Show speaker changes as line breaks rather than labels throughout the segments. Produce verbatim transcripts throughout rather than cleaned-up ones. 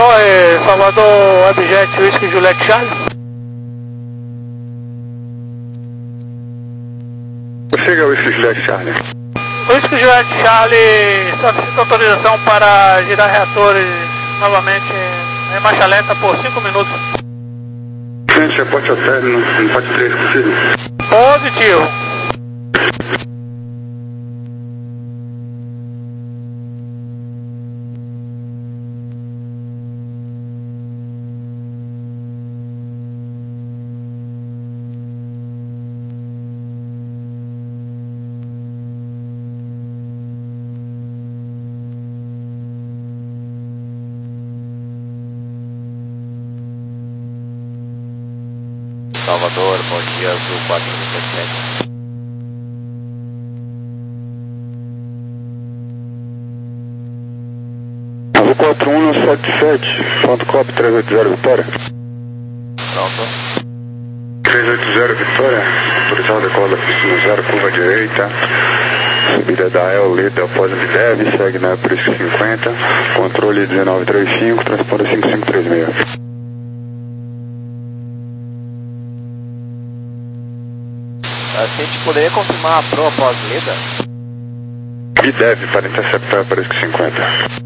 Torre, Salvador, Abjet, Whisky, Juliette, Charlie.
Chega o Whisky, Juliette, Charlie.
Whisky, Juliette, Charlie, solicita autorização para girar reatores novamente em marcha lenta por cinco minutos.
Gente, reporte hotel, no pode três, possível.
Positivo.
Salvador, bom dia, Azul quatro um sete.
Azul quatro um sete sete, Frontcop três oito zero Vitória.
Pronto.
três oito zero Vitória, autorizado decola da piscina zero, curva direita. Subida da El, Lida após a Videv, segue na Prisco cinquenta, controle dezenove trinta e cinco, transponder cinco cinco três seis.
A gente poderia confirmar a Pro após Leda?
Videv para interceptar a Prisco cinquenta.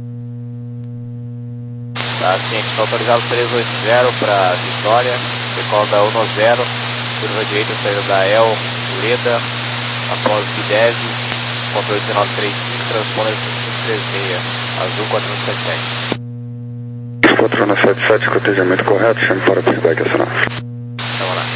Tá, sim, a gente está autorizado três oito zero para Vitória, decola da um zero, curva direita, saída da El, Leda, após Videv, controle dezenove trinta e cinco, transponder cinco cinco três seis, Azul quatro um sete sete.
quatro um sete sete, cotejamento correto, chame para o feedback acionar.
Vamos lá.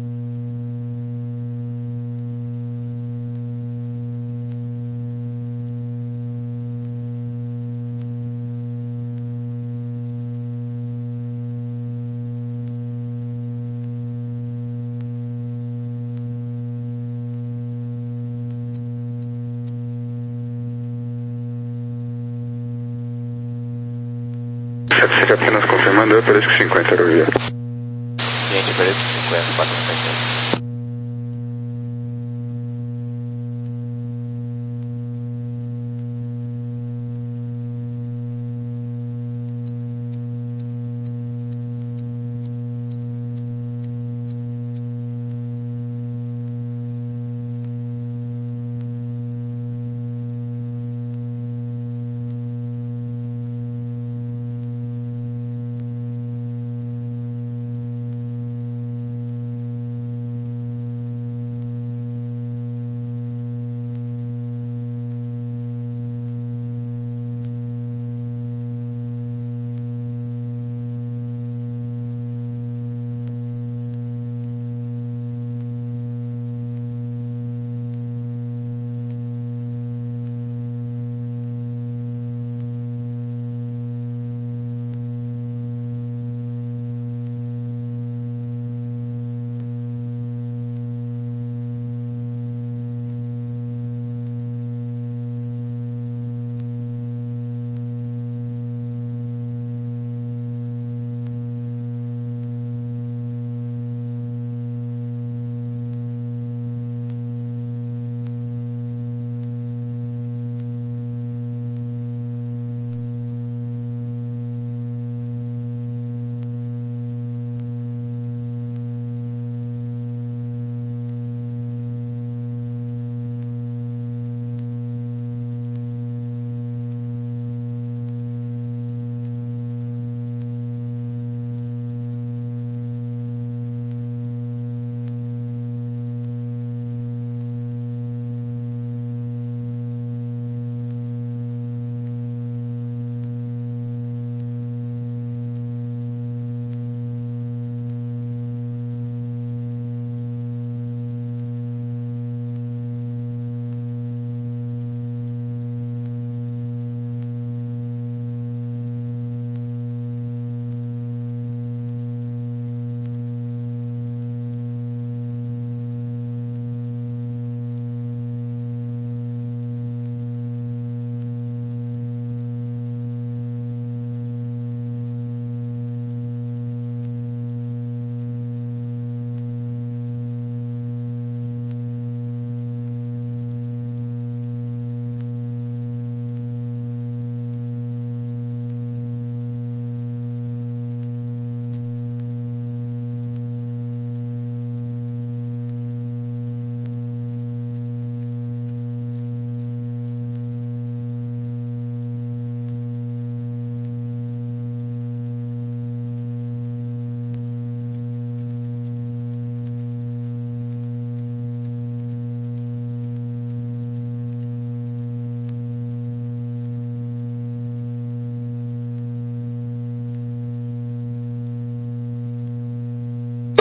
Fica apenas confirmando, eu Prisco cinquenta, era o via.
Gente, Prisco cinquenta, quatro um sete sete.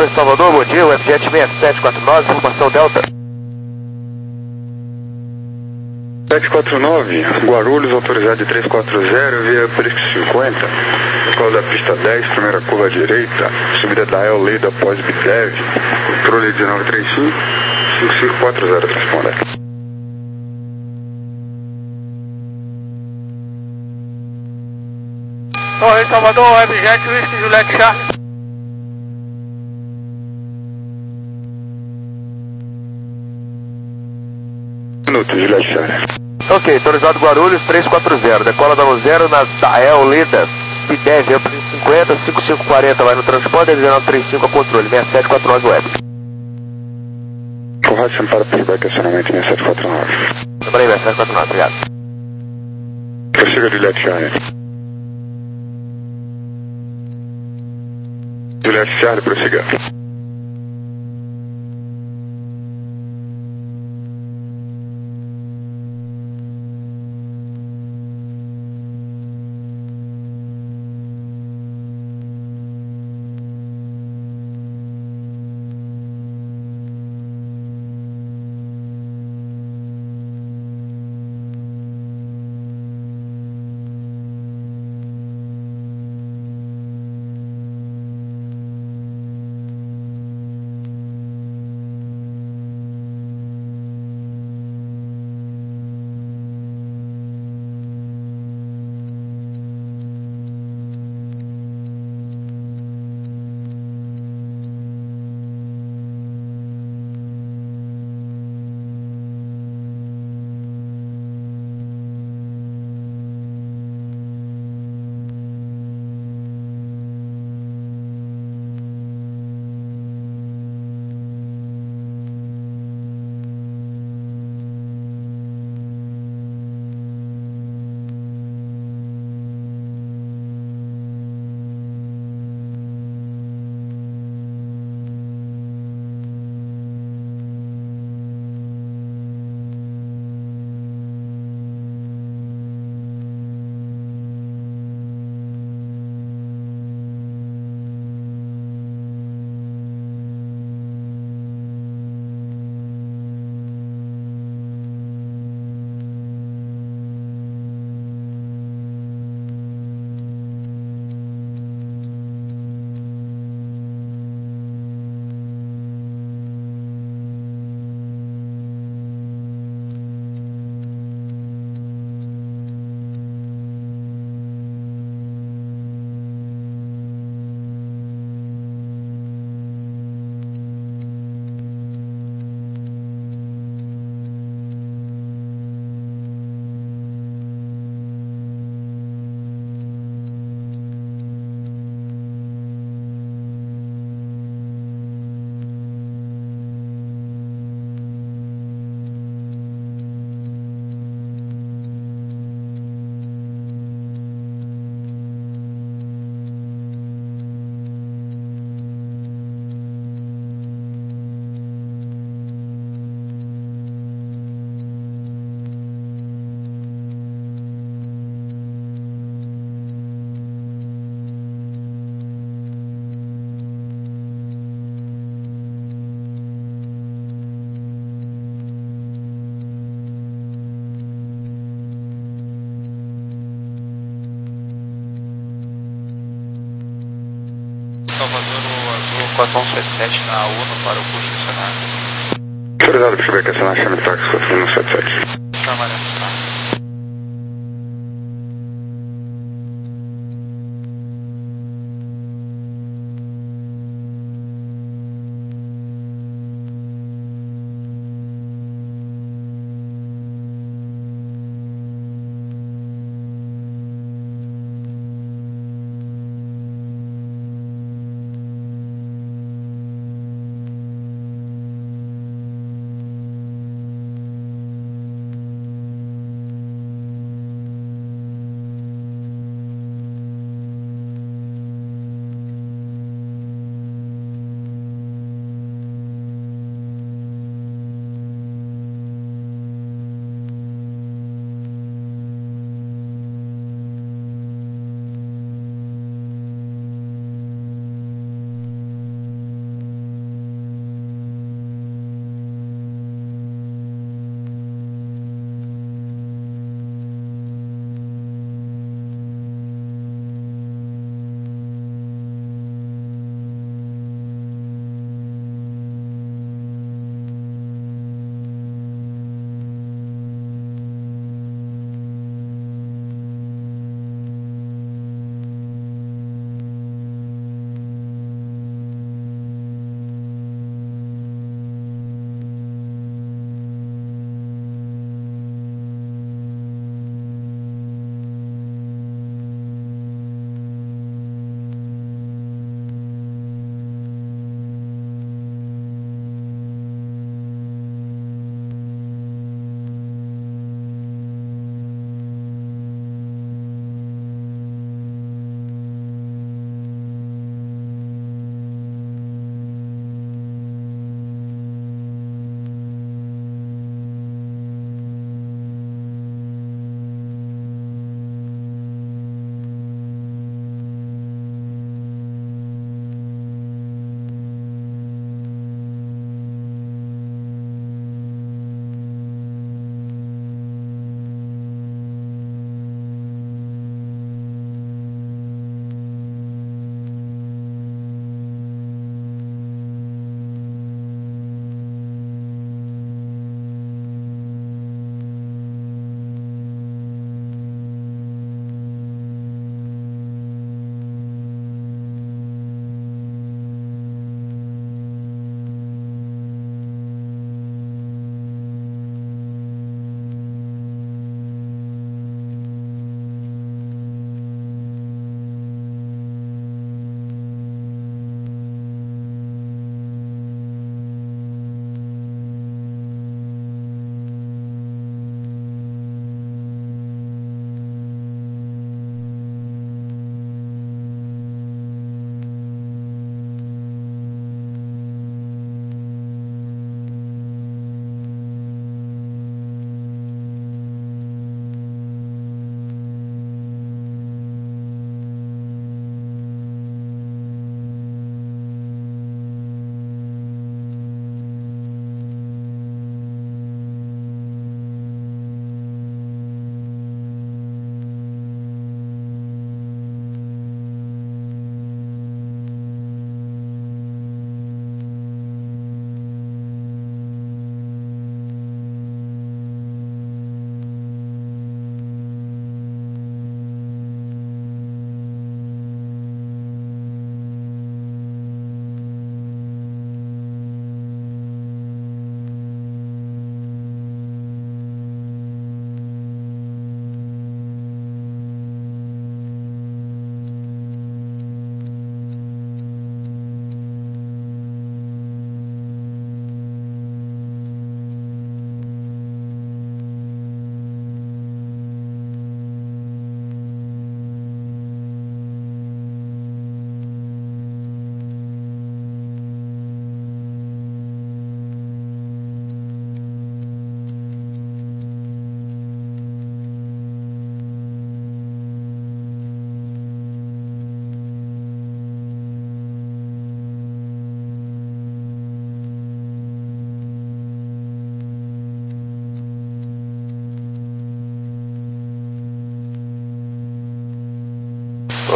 Torre Salvador, bom dia, Webjet seis sete quatro nove, informação Delta.
sete quatro nove, Guarulhos, autorizado de três quatro zero, via Prisco cinquenta, local da pista dez, primeira curva à direita, subida da El Leda após Bidev, controle de nove três cinco, cinco cinco quatro zero, responda.
Torre Salvador, Webjet, Whisky Juliette Charlie.
Minuto, Juliette Charlie.
Ok, autorizado Guarulhos três quatro zero, decola da zero na Dael Leda, Bidev, cinquenta, cinco cinco quatro zero, vai no transponder, dezenove trinta e cinco a controle, seis sete quatro nove Web.
Correto, para feedback, acionamento seis sete quatro nove.
Lembrei, seis sete quatro nove, obrigado.
Prossiga, Juliette Charlie. Juliette Charlie, prossiga.
Salvador, o Azul quatro um sete sete na Uno para o curso missionário.
Autorizado, feedback, acionamento táxi quatro um sete sete.
Trabalhando, tá?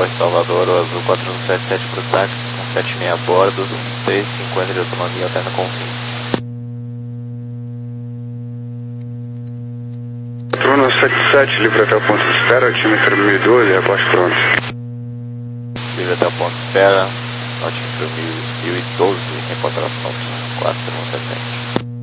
Torre Salvador, o Azul quatro um sete sete para o táxi, com sete seis a bordo, três cinquenta de autonomia até no Confins.
quatro um sete sete, livre até o ponto de espera, altímetro mil e doze, reposte pronto.
Livre até o ponto de espera, altímetro mil e doze, reporta a ponto quatro um sete sete.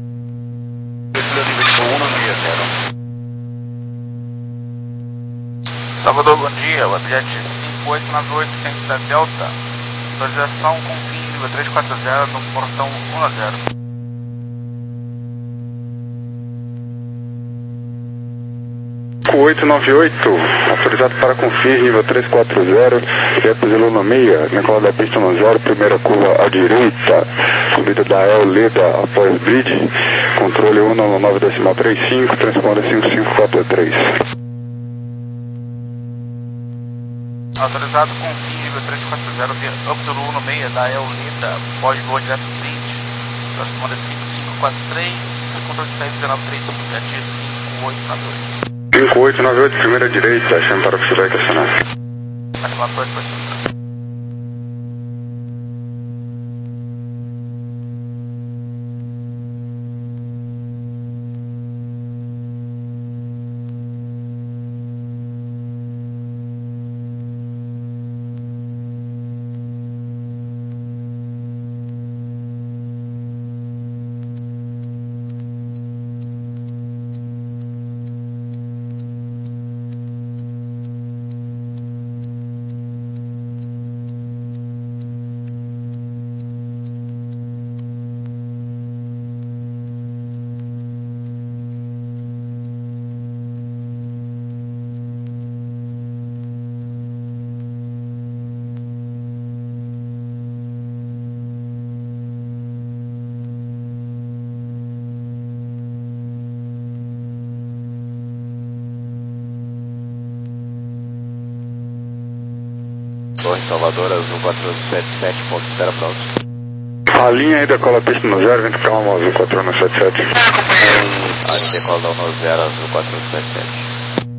Salvador, bom dia, o Jet cinco oito nove oito, centro da Delta, autorização Confins, nível três quatro zero, no portão um zero.
cinco oito nove oito, autorizado para Confins, nível três quatro zero, Jep Zulu no meia, decola da pista no zero, primeira curva à direita, subida da El Leda após bridge, controle um nove nove decimal trinta e cinco, transponder cinco cinco quatro três.
Autorizado Confins, nível três quatro zero, Up Zulu no meia, da El Leda, pós-voo direto bridge, transponder cinco cinco quatro três, controle de saída dezenove trinta e cinco, Jet cinco oito nove oito.
cinco oito nove oito, primeira direita, chame para o feedback acionar.
Animatório para cima.
Torre Salvador, Azul quatro um sete sete, ponto de espera pronto.
A linha aí decola pista no zero, vento calma, Azul quatro um sete sete.
A linha decola no zero, Azul quatro um sete sete.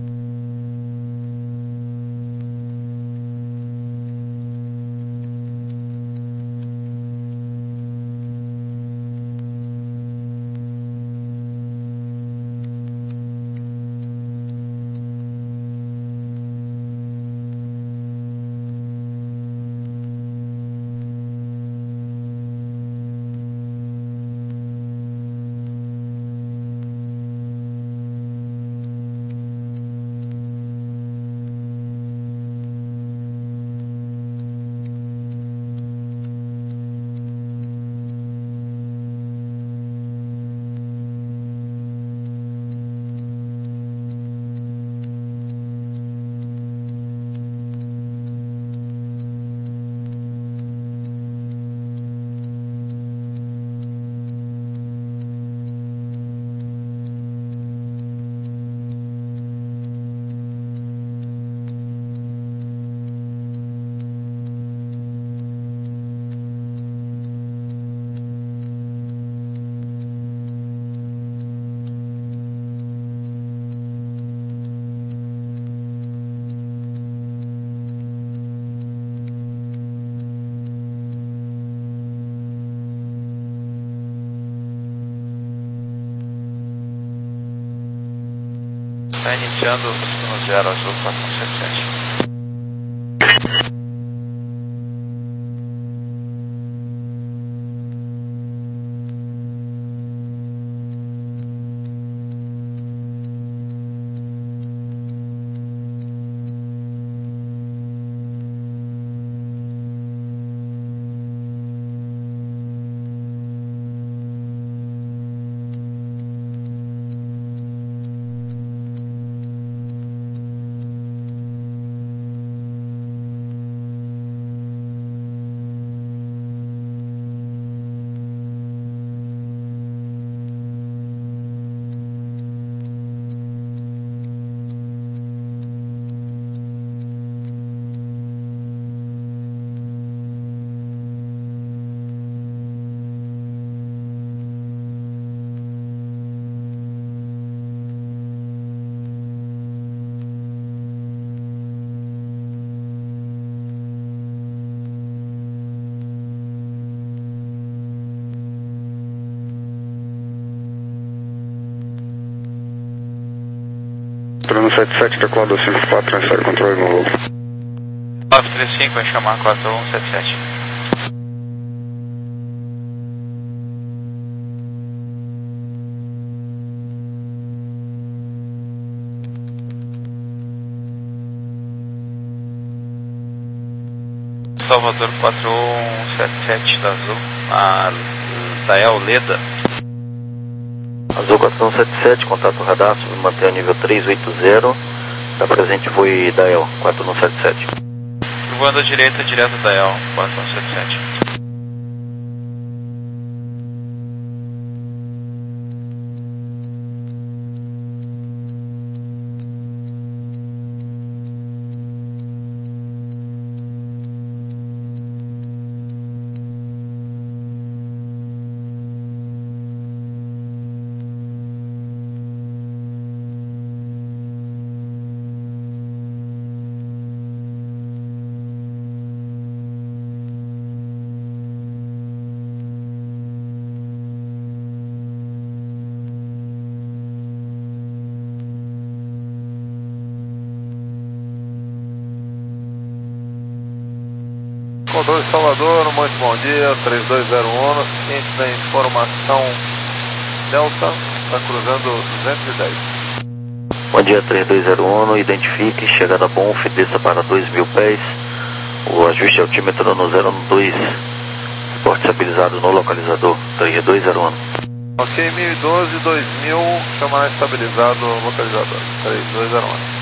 Está iniciando no zero, Azul quatro um sete sete.
um sete sete, decola dois cinco quatro, transfere controle no voo.
nove três cinco, vai chamar quatro um sete sete. Salvador quatro um sete sete da Azul, a Dael Leda.
Azul quatro um sete sete, contato radar, mantém o nível três oito zero, da presente foi Dael quatro um sete sete.
Voando à direita, direto Dael quatro um sete sete.
Controle de Salvador, muito bom dia, três dois zero um, ciente da informação Delta, está cruzando duzentos e dez.
Bom dia, três dois zero um, identifique, chegada Bonf, desça para dois mil pés, o ajuste altímetro no zero um dois, suporte estabilizado no localizador, três dois zero um.
Ok, mil e doze, dois mil, chamar estabilizado localizador, três dois zero um.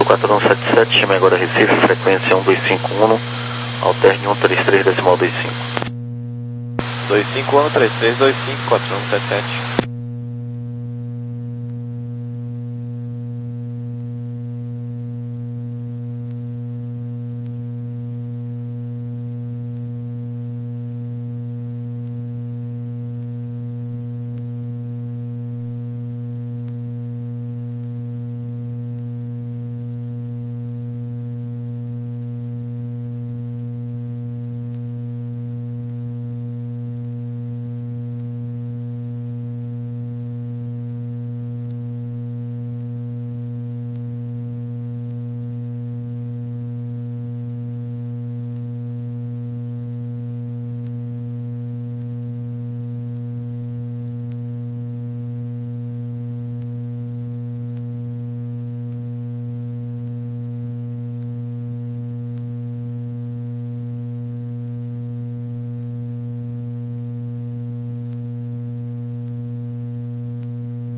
quatro um sete sete, chame agora Recife, frequência um dois cinco um, alterne um três três decimal dois cinco.
dois cinco um, três três dois cinco, quatro um sete sete.